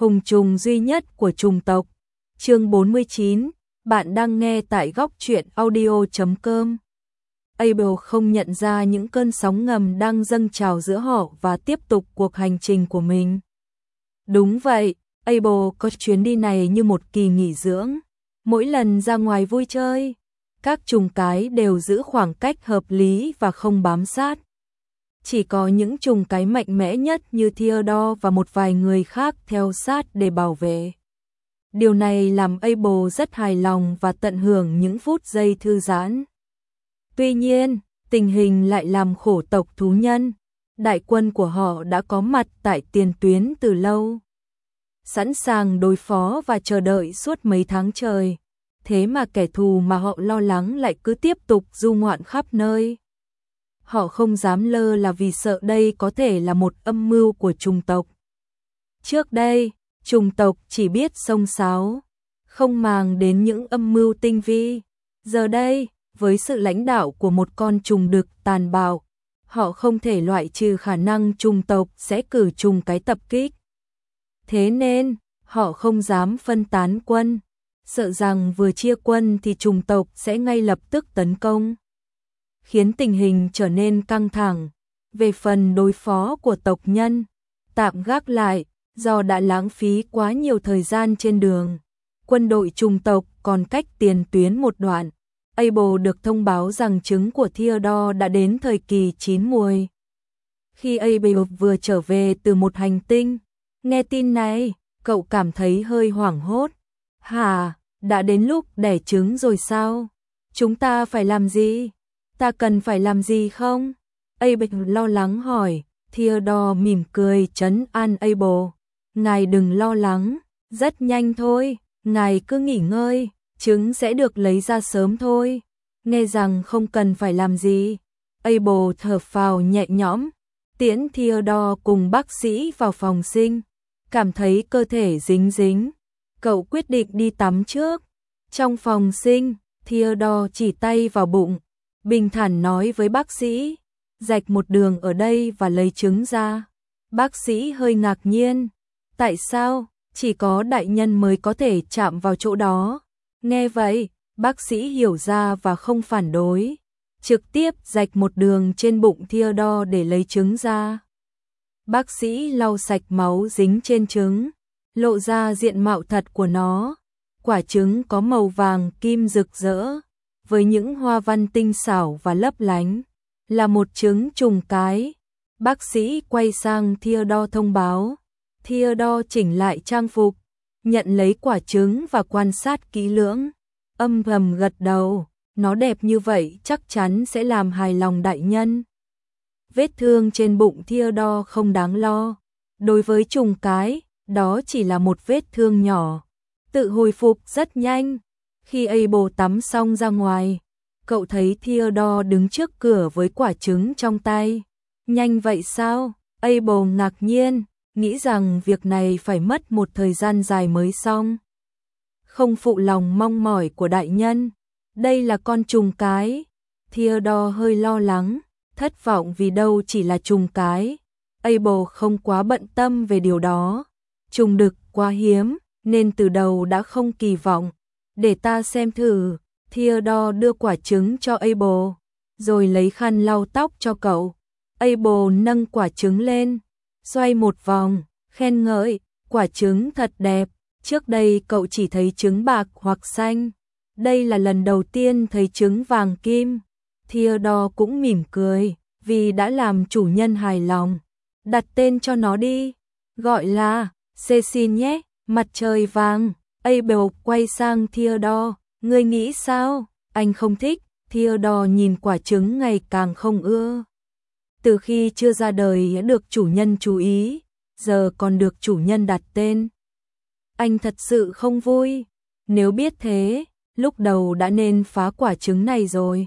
hùng trùng duy nhất của trùng tộc. Chương 49, bạn đang nghe tại góc truyện audio.com. Abel không nhận ra những cơn sóng ngầm đang dâng trào giữa họ và tiếp tục cuộc hành trình của mình. Đúng vậy, Abel có chuyến đi này như một kỳ nghỉ dưỡng. Mỗi lần ra ngoài vui chơi, các trùng cái đều giữ khoảng cách hợp lý và không bám sát. Chỉ có những trùng cái mạnh mẽ nhất như Theodore và một vài người khác theo sát để bảo vệ. Điều này làm Abel rất hài lòng và tận hưởng những phút giây thư giãn. Tuy nhiên, tình hình lại làm khổ tộc thú nhân. Đại quân của họ đã có mặt tại tiền tuyến từ lâu, sẵn sàng đối phó và chờ đợi suốt mấy tháng trời. Thế mà kẻ thù mà họ lo lắng lại cứ tiếp tục du ngoạn khắp nơi. Họ không dám lơ là vì sợ đây có thể là một âm mưu của trùng tộc. Trước đây, trùng tộc chỉ biết xông xáo, không màng đến những âm mưu tinh vi. Giờ đây, với sự lãnh đạo của một con trùng đực tàn bạo, họ không thể loại trừ khả năng trùng tộc sẽ cử trùng cái tập kích. Thế nên, họ không dám phân tán quân, sợ rằng vừa chia quân thì trùng tộc sẽ ngay lập tức tấn công, khiến tình hình trở nên căng thẳng. Về phần đối phó của tộc nhân, tạm gác lại, do đã lãng phí quá nhiều thời gian trên đường. Quân đội trùng tộc còn cách tiền tuyến một đoạn. Abel được thông báo rằng trứng của Theodore đã đến thời kỳ chín muồi. Khi Abel vừa trở về từ một hành tinh, nghe tin này, cậu cảm thấy hơi hoảng hốt. Hả, đã đến lúc đẻ trứng rồi sao? Chúng ta phải làm gì? Ta cần phải làm gì không? Abel lo lắng hỏi. Theodore mỉm cười trấn an Abel. Ngài đừng lo lắng, rất nhanh thôi, ngài cứ nghỉ ngơi, trứng sẽ được lấy ra sớm thôi. Nghe rằng không cần phải làm gì, Abel thở phào nhẹ nhõm, tiễn Theodore cùng bác sĩ vào phòng sinh, cảm thấy cơ thể dính dính. Cậu quyết định đi tắm trước. Trong phòng sinh, Theodore chỉ tay vào bụng, bình thản nói với bác sĩ, rạch một đường ở đây và lấy trứng ra. Bác sĩ hơi ngạc nhiên. Tại sao? Chỉ có đại nhân mới có thể chạm vào chỗ đó. Nghe vậy, bác sĩ hiểu ra và không phản đối. Trực tiếp rạch một đường trên bụng Theodore để lấy trứng ra. Bác sĩ lau sạch máu dính trên trứng, lộ ra diện mạo thật của nó. Quả trứng có màu vàng kim rực rỡ, với những hoa văn tinh xảo và lấp lánh, là một trứng trùng cái. Bác sĩ quay sang Theodore thông báo. Theodore chỉnh lại trang phục, nhận lấy quả trứng và quan sát kỹ lưỡng. Âm thầm gật đầu, nó đẹp như vậy chắc chắn sẽ làm hài lòng đại nhân. Vết thương trên bụng Theodore không đáng lo. Đối với trùng cái, đó chỉ là một vết thương nhỏ, tự hồi phục rất nhanh. Khi Abel tắm xong ra ngoài, cậu thấy Theodore đứng trước cửa với quả trứng trong tay. Nhanh vậy sao? Abel ngạc nhiên, nghĩ rằng việc này phải mất một thời gian dài mới xong. Không phụ lòng mong mỏi của đại nhân. Đây là con trùng cái. Theodore hơi lo lắng, thất vọng vì đâu chỉ là trùng cái. Abel không quá bận tâm về điều đó. Trùng đực quá hiếm, nên từ đầu đã không kỳ vọng. Để ta xem thử. Theodore đưa quả trứng cho Abel, rồi lấy khăn lau tóc cho cậu. Abel nâng quả trứng lên, xoay một vòng, khen ngợi, quả trứng thật đẹp. Trước đây cậu chỉ thấy trứng bạc hoặc xanh. Đây là lần đầu tiên thấy trứng vàng kim. Theodore cũng mỉm cười, vì đã làm chủ nhân hài lòng. Đặt tên cho nó đi, gọi là Cecil nhé, mặt trời vàng. Abel quay sang Theodore, ngươi nghĩ sao? Anh không thích. Theodore nhìn quả trứng ngày càng không ưa. Từ khi chưa ra đời đã được chủ nhân chú ý, giờ còn được chủ nhân đặt tên. Anh thật sự không vui. Nếu biết thế, lúc đầu đã nên phá quả trứng này rồi.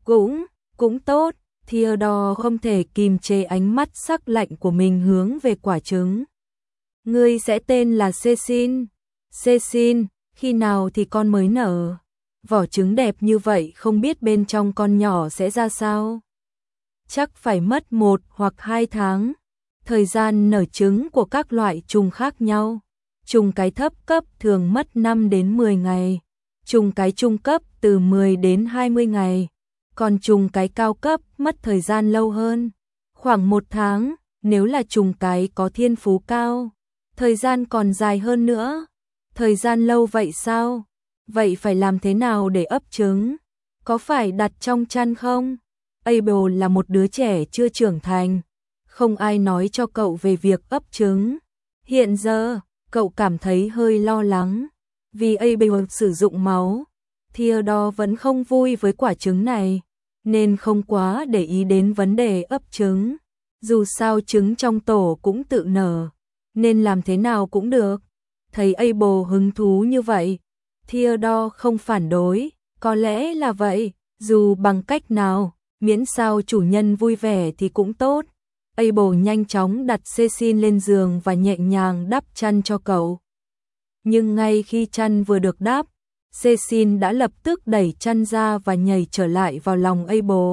Cũng tốt. Theodore không thể kìm chế ánh mắt sắc lạnh của mình hướng về quả trứng. Ngươi sẽ tên là Cecil. Cecil, khi nào thì con mới nở? Vỏ trứng đẹp như vậy không biết bên trong con nhỏ sẽ ra sao? Chắc phải mất 1 hoặc 2 tháng. Thời gian nở trứng của các loại trùng khác nhau. Trùng cái thấp cấp thường mất 5 đến 10 ngày, trùng cái trung cấp từ 10 đến 20 ngày, còn trùng cái cao cấp mất thời gian lâu hơn, khoảng 1 tháng, nếu là trùng cái có thiên phú cao, thời gian còn dài hơn nữa. Thời gian lâu vậy sao? Vậy phải làm thế nào để ấp trứng? Có phải đặt trong chăn không? Abel là một đứa trẻ chưa trưởng thành, không ai nói cho cậu về việc ấp trứng. Hiện giờ, cậu cảm thấy hơi lo lắng, vì Abel sử dụng máu. Theodore vẫn không vui với quả trứng này, nên không quá để ý đến vấn đề ấp trứng. Dù sao trứng trong tổ cũng tự nở, nên làm thế nào cũng được. Thấy Abel hứng thú như vậy, Theodore không phản đối, có lẽ là vậy, dù bằng cách nào, miễn sao chủ nhân vui vẻ thì cũng tốt. Abel nhanh chóng đặt Cecil lên giường và nhẹ nhàng đắp chăn cho cậu. Nhưng ngay khi chăn vừa được đắp, Cecil đã lập tức đẩy chăn ra và nhảy trở lại vào lòng Abel.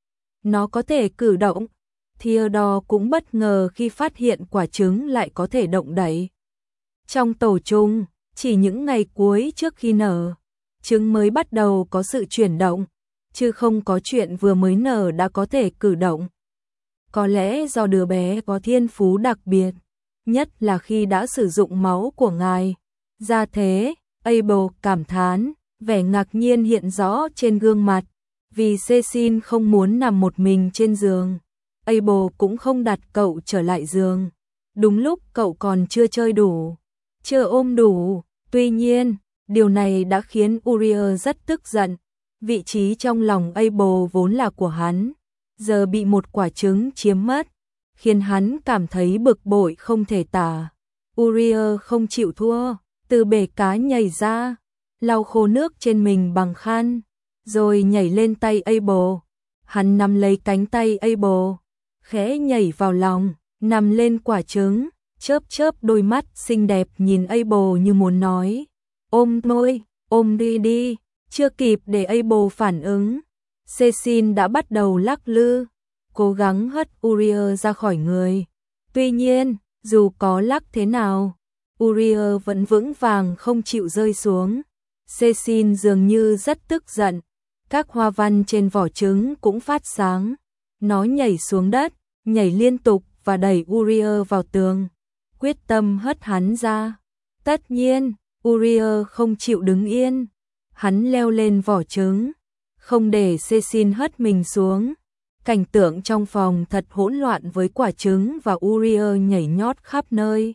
Nó có thể cử động. Theodore cũng bất ngờ khi phát hiện quả trứng lại có thể động đậy. Trong tổ chung, chỉ những ngày cuối trước khi nở, trứng mới bắt đầu có sự chuyển động, chứ không có chuyện vừa mới nở đã có thể cử động. Có lẽ do đứa bé có thiên phú đặc biệt, nhất là khi đã sử dụng máu của ngài. Ra thế, Abel cảm thán, vẻ ngạc nhiên hiện rõ trên gương mặt, vì Cecil không muốn nằm một mình trên giường. Abel cũng không đặt cậu trở lại giường. Đúng lúc cậu còn chưa chơi đủ, chưa ôm đủ. Tuy nhiên, điều này đã khiến Uriel rất tức giận. Vị trí trong lòng Abel vốn là của hắn, giờ bị một quả trứng chiếm mất, khiến hắn cảm thấy bực bội không thể tả. Uriel không chịu thua, từ bể cá nhảy ra, lau khô nước trên mình bằng khăn, rồi nhảy lên tay Abel. Hắn nắm lấy cánh tay Abel, khẽ nhảy vào lòng, nằm lên quả trứng, chớp chớp đôi mắt xinh đẹp nhìn Abel như muốn nói, ôm tôi, ôm đi đi. Chưa kịp để Abel phản ứng, Cecil đã bắt đầu lắc lư, cố gắng hất Uriel ra khỏi người. Tuy nhiên, dù có lắc thế nào, Uriel vẫn vững vàng không chịu rơi xuống. Cecil dường như rất tức giận, các hoa văn trên vỏ trứng cũng phát sáng. Nó nhảy xuống đất, nhảy liên tục và đẩy Uriel vào tường, quyết tâm hất hắn ra. Tất nhiên, Uriel không chịu đứng yên. Hắn leo lên vỏ trứng, không để Cecil hất mình xuống. Cảnh tượng trong phòng thật hỗn loạn với quả trứng và Uriel nhảy nhót khắp nơi.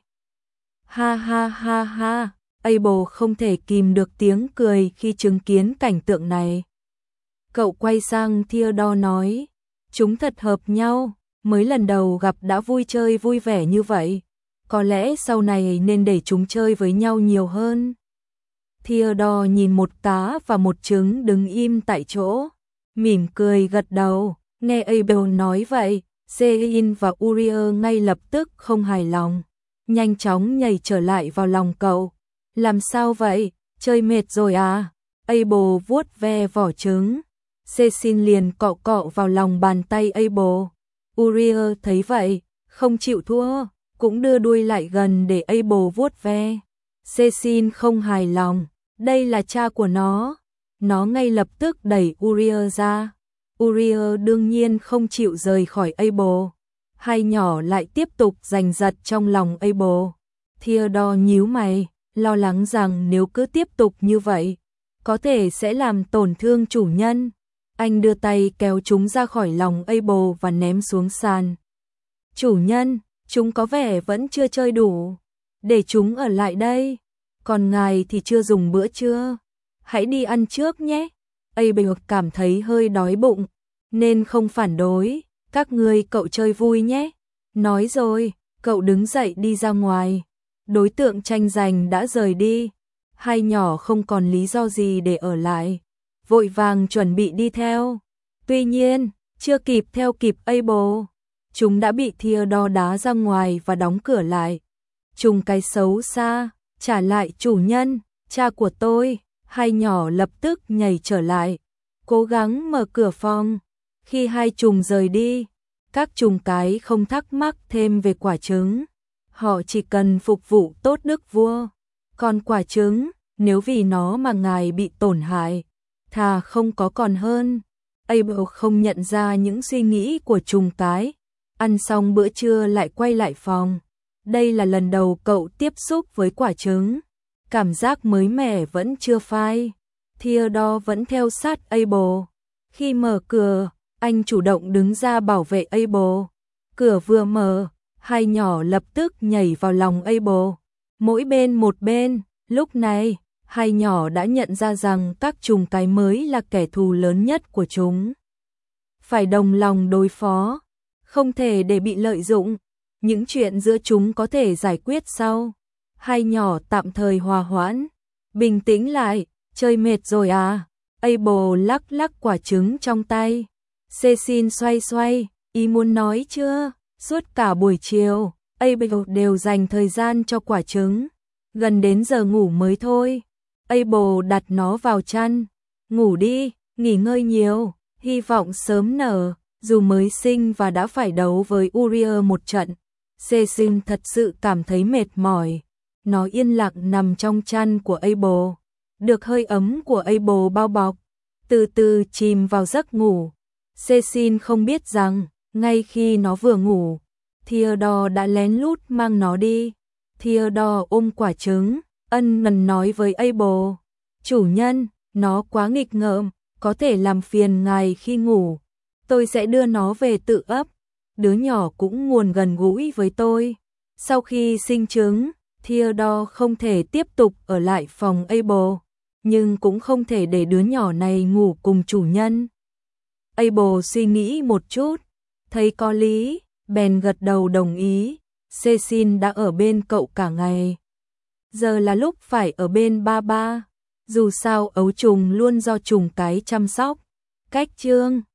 Ha ha ha ha, Abel không thể kìm được tiếng cười khi chứng kiến cảnh tượng này. Cậu quay sang Theodore nói, chúng thật hợp nhau, mới lần đầu gặp đã vui chơi vui vẻ như vậy. Có lẽ sau này nên để chúng chơi với nhau nhiều hơn. Theodore nhìn một cá và một trứng đứng im tại chỗ, mỉm cười gật đầu. Nghe Abel nói vậy, Cecil và Uriel ngay lập tức không hài lòng, nhanh chóng nhảy trở lại vào lòng cậu. Làm sao vậy, chơi mệt rồi à? Abel vuốt ve vỏ trứng. Cecil liền cọ cọ vào lòng bàn tay Abel. Uriel thấy vậy, không chịu thua, cũng đưa đuôi lại gần để Abel vuốt ve. Cecil không hài lòng, đây là cha của nó. Nó ngay lập tức đẩy Uriel ra. Uriel đương nhiên không chịu rời khỏi Abel. Hai nhỏ lại tiếp tục giành giật trong lòng Abel. Theodore nhíu mày, lo lắng rằng nếu cứ tiếp tục như vậy, có thể sẽ làm tổn thương chủ nhân. Anh đưa tay kéo chúng ra khỏi lòng Abel và ném xuống sàn. Chủ nhân, chúng có vẻ vẫn chưa chơi đủ. Để chúng ở lại đây. Còn ngài thì chưa dùng bữa trưa. Hãy đi ăn trước nhé. Abel cảm thấy hơi đói bụng, nên không phản đối. Các ngươi cậu chơi vui nhé. Nói rồi, cậu đứng dậy đi ra ngoài. Đối tượng tranh giành đã rời đi. Hai nhỏ không còn lý do gì để ở lại, vội vàng chuẩn bị đi theo. Tuy nhiên, chưa kịp theo kịp Abel, chúng đã bị Theodore đá ra ngoài và đóng cửa lại. Trùng cái xấu xa, trả lại chủ nhân, cha của tôi. Hai nhỏ lập tức nhảy trở lại, cố gắng mở cửa phòng. Khi hai trùng rời đi, các trùng cái không thắc mắc thêm về quả trứng. họ chỉ cần phục vụ tốt đức vua. Còn quả trứng, nếu vì nó mà ngài bị tổn hại, thà không có còn hơn. Abel không nhận ra những suy nghĩ của trùng cái. Ăn xong bữa trưa lại quay lại phòng. Đây là lần đầu cậu tiếp xúc với quả trứng. Cảm giác mới mẻ vẫn chưa phai. Theodore vẫn theo sát Abel. Khi mở cửa, anh chủ động đứng ra bảo vệ Abel. Cửa vừa mở, hai nhỏ lập tức nhảy vào lòng Abel. Mỗi bên một bên, lúc này, hai nhỏ đã nhận ra rằng các trùng cái mới là kẻ thù lớn nhất của chúng. Phải đồng lòng đối phó, không thể để bị lợi dụng. Những chuyện giữa chúng có thể giải quyết sau. Hai nhỏ tạm thời hòa hoãn. Bình tĩnh lại, chơi mệt rồi à? Abel lắc lắc quả trứng trong tay. Cecil xoay xoay, ý muốn nói chưa? Suốt cả buổi chiều, Abel đều dành thời gian cho quả trứng. Gần đến giờ ngủ mới thôi. Abel đặt nó vào chăn. Ngủ đi, nghỉ ngơi nhiều, hy vọng sớm nở, dù mới sinh và đã phải đấu với Uriah một trận. Cecil thật sự cảm thấy mệt mỏi. Nó yên lặng nằm trong chăn của Abel, được hơi ấm của Abel bao bọc, từ từ chìm vào giấc ngủ. Cecil không biết rằng, ngay khi nó vừa ngủ, Theodore đã lén lút mang nó đi. Theodore ôm quả trứng, ân cần nói với Abel, chủ nhân, nó quá nghịch ngợm, có thể làm phiền ngài khi ngủ. Tôi sẽ đưa nó về tự ấp. Đứa nhỏ cũng muốn gần gũi với tôi. Sau khi sinh trứng, Theodore không thể tiếp tục ở lại phòng Abel, nhưng cũng không thể để đứa nhỏ này ngủ cùng chủ nhân. Abel suy nghĩ một chút, thấy có lý, bèn gật đầu đồng ý. Cecil đã ở bên cậu cả ngày. Giờ là lúc phải ở bên ba ba. Dù sao ấu trùng luôn do trùng cái chăm sóc. Cách chương